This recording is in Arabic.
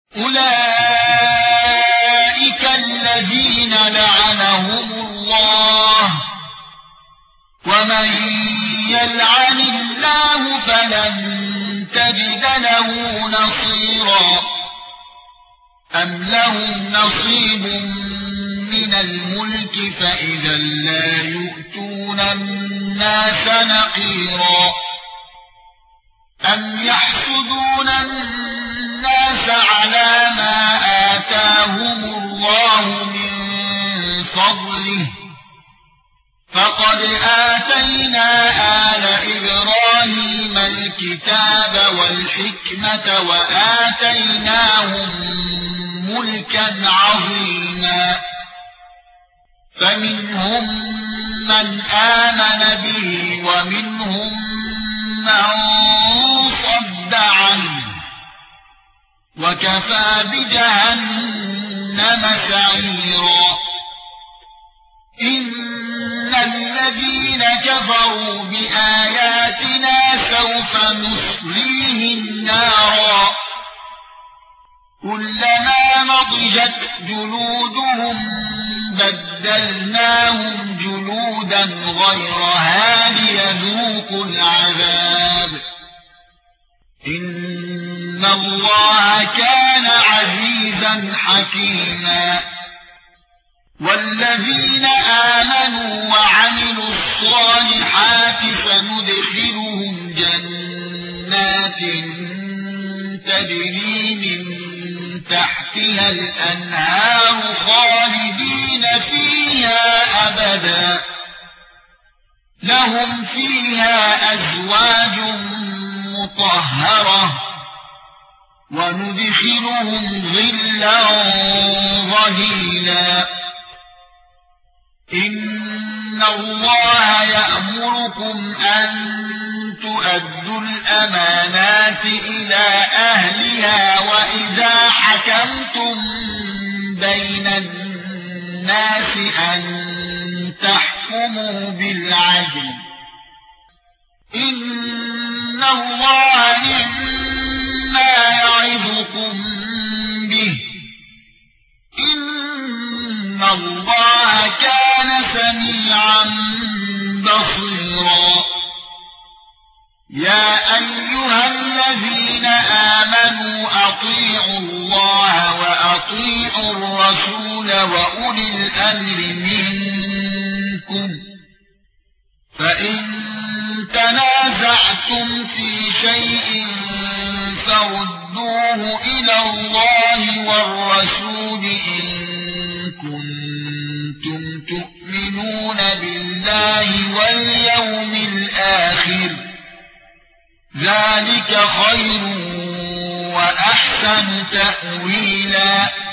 أولئك الذين لعنهم الله ومن يلعن الله فلن تجد له نصيرا أم لهم نصيب من الملك فإذا لا يؤتون الناس نقيرا أم يحسدون الناس على ما آتاهم الله من فضله فقد آتينا آل إبراهيم الكتاب والحكمة وآتيناهم ملكا عظيما فمنهم من آمن به ومنهم من صد عنه وكفى بجهنم سعيرا إن الذين كفروا بآياتنا سوف نصليهم نارا كلما نضجت جلودهم بدلناهم جلودا غيرها ليذوقوا العذاب إن الله كان عزيزا حكيما والذين آمنوا وعملوا الصالحات سندخلهم جنات تجري من تحتها الأنهار خالدين فيها أبدا لهم فيها أزواج مطهرة وندخلهم ظلا ظليلا إن الله يأمركم أن تؤدوا الأمانات إلى أهلها وإذا حكمتم بين الناس أن تحكموا بالعدل إن الله مما يعظكم به إن الله كان سميعا بصيرا يا أيها الذين آمنوا أطيعوا الله وأطيعوا الرسول وأولي الأمر منكم فإن تنازعتم في شيء فردوه إلى الله والرسول إن كنتم تؤمنون بالله واليوم الآخر ذلك خير وأحسن تأويلا